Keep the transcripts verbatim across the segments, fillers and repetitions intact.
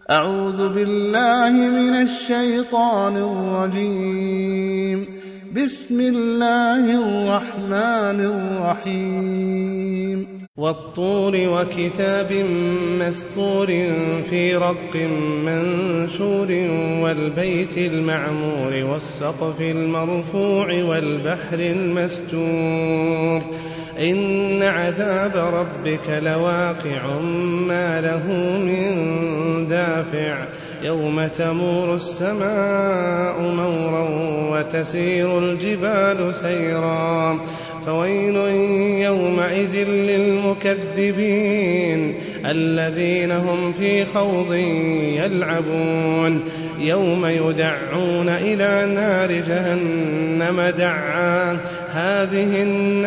أعوذ بالله من الشيطان الرجيم. بسم الله الرحمن الرحيم. والطور وكتاب مسطور في رق منشور والبيت المعمور والسقف المرفوع والبحر المسجور إن عذاب ربك لواقع ما له من دافع يوم تمور السماء مورا وتسير الجبال سيرا فويل يومئذ للمكذبين الذين هم في خوض يلعبون يوم يدعون إلى نار جهنم دعا هذه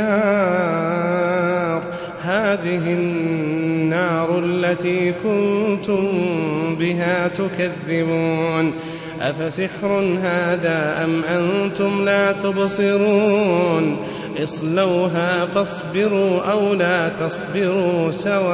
النار هذه النار التي كنتم بها تكذبون أفسحر هذا أم أنتم لا تبصرون اصلوها فاصبروا أو لا تصبروا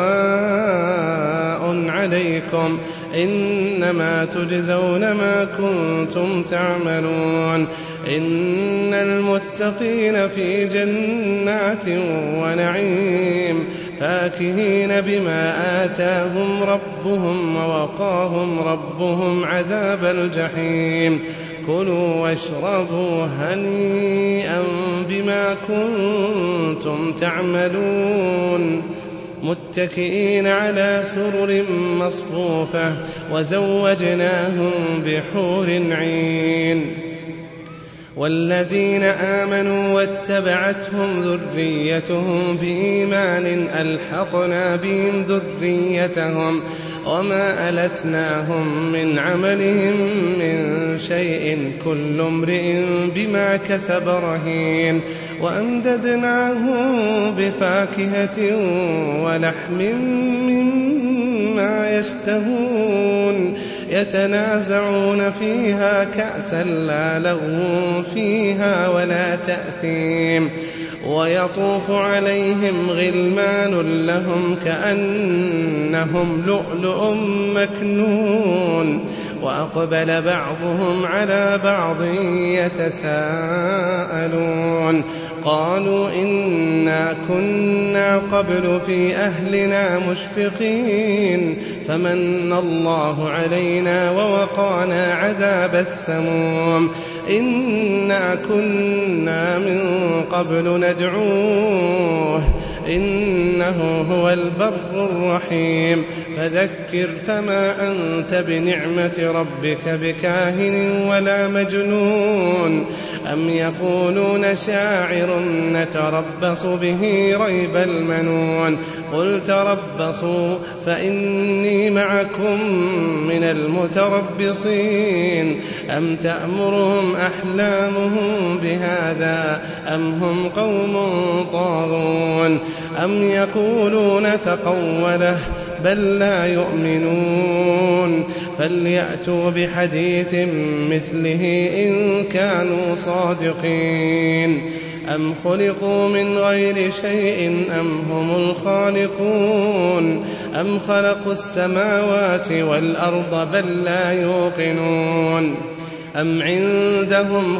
سواء عليكم إنما تجزون ما كنتم تعملون إن المتقين في جنات ونعيم فاكهين بما آتاهم ربهم ووقاهم ربهم عذاب الجحيم كلوا واشربوا هنيئا بما كنتم تعملون متكئين على سرر مصفوفة وزوجناهم بحور عين والذين آمنوا واتبعتهم ذريتهم بإيمان ألحقنا بهم ذريتهم وما ألتناهم من عملهم من شيء كل امرئ بما كسب رهين وأمددناهم بفاكهة ولحم مما يشتهون يتنازعون فيها كأسا لا لغو فيها ولا تأثيم ويطوف عليهم غلمان لهم كأنهم لؤلؤ مكنون وأقبل بعضهم على بعض يتساءلون قالوا إنا كنا قبل في أهلنا مشفقين فمن الله علينا ووقانا عذاب السموم إنا كنا من قبل ندعوه إنه هو البر الرحيم فذكر فما أنت بنعمة ربك بكاهن ولا مجنون أم يقولون شاعر نتربص به ريب المنون قل تربصوا فإني معكم من المتربصين أم تأمرهم أحلامهم بهذا أم هم قوم طاغون أم يقولون تقوله بل لا يؤمنون فليأتوا بحديث مثله إن كانوا صادقين أم خلقوا من غير شيء أم هم الخالقون أم خلقوا السماوات والأرض بل لا يوقنون أم عندهم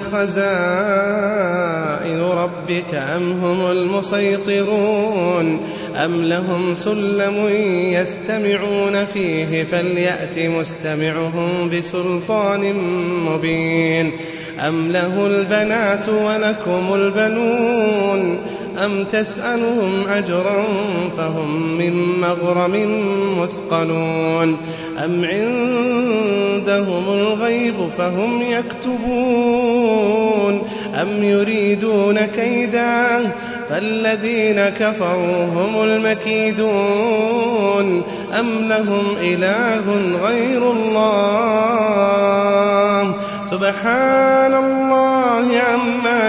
خزائن ربك أم هم المسيطرون أم لهم سلم يستمعون فيه فليأت مستمعهم بسلطان مبين أم له البنات ولكم البنون أم تسألهم أجرا فهم من مغرم مثقلون أم عندهم الغيب فهم يكتبون أم يريدون كيدا فالذين كفروا هم المكيدون أم لهم إله غير الله سبحان الله عما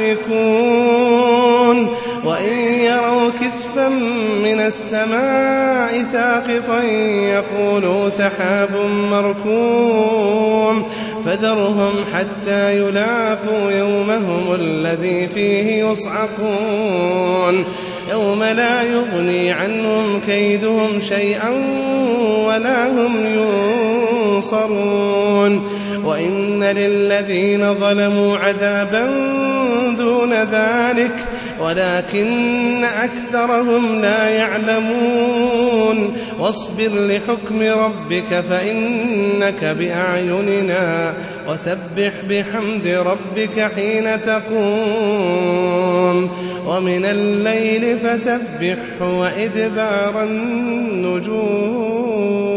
يشركون وإن يروا كسفا من السماء ساقطا يقولوا سحاب مركوم فذرهم حتى يلاقوا يومهم الذي فيه يصعقون يوم لا يغني عنهم كيدهم شيئا ولا هم ينصرون ينصرون وإن للذين ظلموا عذابا دون ذلك ولكن أكثرهم لا يعلمون واصبر لحكم ربك فإنك بأعيننا وسبح بحمد ربك حين تقوم ومن الليل فسبحه وإدبار النجوم.